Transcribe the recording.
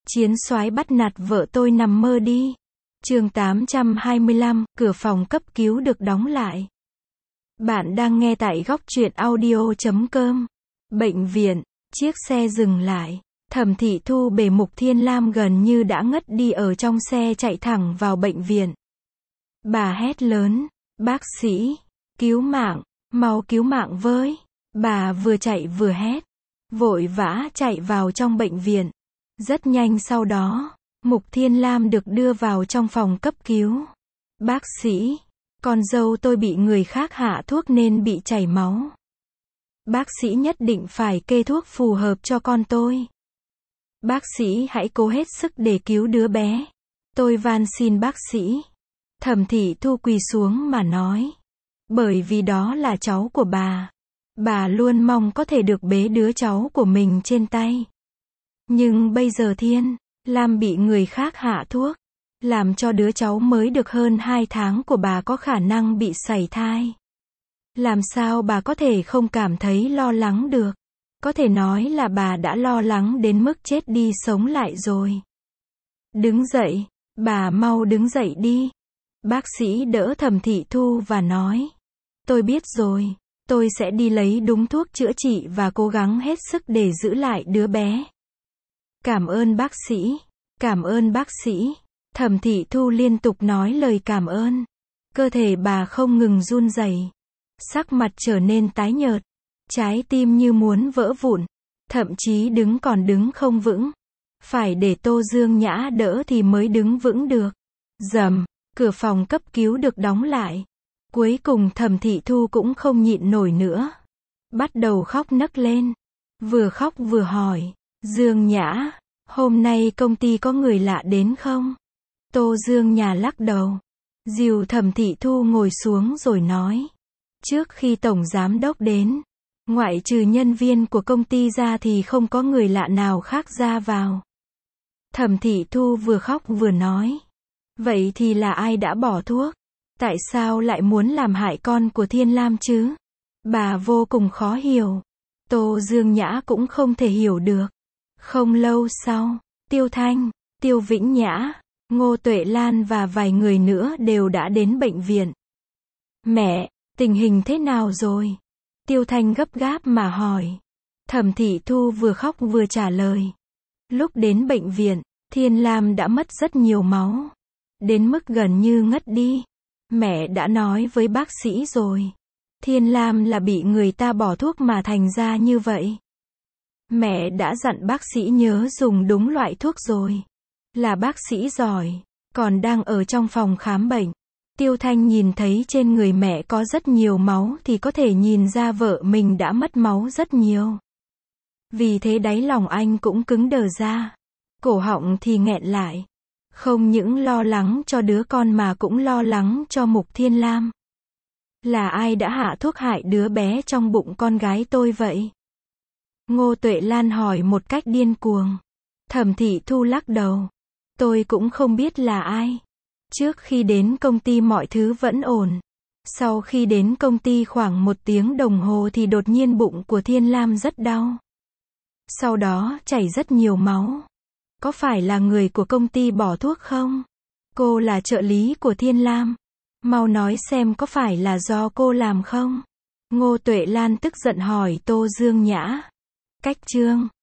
Chiến soái bắt nạt vợ tôi nằm mơ đi. Chương 825, cửa phòng cấp cứu được đóng lại. Bạn đang nghe tại góc truyện audio.com. Bệnh viện, chiếc xe dừng lại. Thẩm Thị Thu bề Mục Thiên Lam gần như đã ngất đi ở trong xe chạy thẳng vào bệnh viện. Bà hét lớn, bác sĩ, cứu mạng, mau cứu mạng với. Bà vừa chạy vừa hét, vội vã chạy vào trong bệnh viện. Rất nhanh sau đó, Mục Thiên Lam được đưa vào trong phòng cấp cứu. Bác sĩ, con dâu tôi bị người khác hạ thuốc nên bị chảy máu. Bác sĩ nhất định phải kê thuốc phù hợp cho con tôi. Bác sĩ hãy cố hết sức để cứu đứa bé. Tôi van xin bác sĩ. Thẩm Thị Thu quỳ xuống mà nói. Bởi vì đó là cháu của bà. Bà luôn mong có thể được bế đứa cháu của mình trên tay. Nhưng bây giờ Thiên Lam bị người khác hạ thuốc, làm cho đứa cháu mới được hơn 2 tháng của bà có khả năng bị sảy thai. Làm sao bà có thể không cảm thấy lo lắng được? Có thể nói là bà đã lo lắng đến mức chết đi sống lại rồi. Đứng dậy, bà mau đứng dậy đi. Bác sĩ đỡ Thẩm Thị Thu và nói. Tôi biết rồi, tôi sẽ đi lấy đúng thuốc chữa trị và cố gắng hết sức để giữ lại đứa bé. Cảm ơn bác sĩ, cảm ơn bác sĩ. Thẩm Thị Thu liên tục nói lời cảm ơn. Cơ thể bà không ngừng run rẩy, sắc mặt trở nên tái nhợt, trái tim như muốn vỡ vụn, thậm chí đứng còn đứng không vững. Phải để Tô Dương Nhã đỡ thì mới đứng vững được. Rầm, cửa phòng cấp cứu được đóng lại. Cuối cùng Thẩm Thị Thu cũng không nhịn nổi nữa. Bắt đầu khóc nấc lên. Vừa khóc vừa hỏi. Dương Nhã, hôm nay công ty có người lạ đến không? Tô Dương Nhã lắc đầu. Dìu Thẩm Thị Thu ngồi xuống rồi nói. Trước khi Tổng Giám Đốc đến, ngoại trừ nhân viên của công ty ra thì không có người lạ nào khác ra vào. Thẩm Thị Thu vừa khóc vừa nói. Vậy thì là ai đã bỏ thuốc? Tại sao lại muốn làm hại con của Thiên Lam chứ? Bà vô cùng khó hiểu. Tô Dương Nhã cũng không thể hiểu được. Không lâu sau, Tiêu Thanh, Tiêu Vĩnh Nhã, Ngô Tuệ Lan và vài người nữa đều đã đến bệnh viện. Mẹ, tình hình thế nào rồi? Tiêu Thanh gấp gáp mà hỏi. Thẩm Thị Thu vừa khóc vừa trả lời. Lúc đến bệnh viện, Thiên Lam đã mất rất nhiều máu. Đến mức gần như ngất đi. Mẹ đã nói với bác sĩ rồi. Thiên Lam là bị người ta bỏ thuốc mà thành ra như vậy. Mẹ đã dặn bác sĩ nhớ dùng đúng loại thuốc rồi. Là bác sĩ giỏi, còn đang ở trong phòng khám bệnh. Tiêu Thanh nhìn thấy trên người mẹ có rất nhiều máu thì có thể nhìn ra vợ mình đã mất máu rất nhiều. Vì thế đáy lòng anh cũng cứng đờ ra. Cổ họng thì nghẹn lại. Không những lo lắng cho đứa con mà cũng lo lắng cho Mục Thiên Lam. Là ai đã hạ thuốc hại đứa bé trong bụng con gái tôi vậy? Ngô Tuệ Lan hỏi một cách điên cuồng. Thẩm Thị Thu lắc đầu. Tôi cũng không biết là ai. Trước khi đến công ty mọi thứ vẫn ổn. Sau khi đến công ty khoảng 1 tiếng đồng hồ thì đột nhiên bụng của Thiên Lam rất đau. Sau đó chảy rất nhiều máu. Có phải là người của công ty bỏ thuốc không? Cô là trợ lý của Thiên Lam. Mau nói xem có phải là do cô làm không? Ngô Tuệ Lan tức giận hỏi Tô Dương Nhã. Cách chương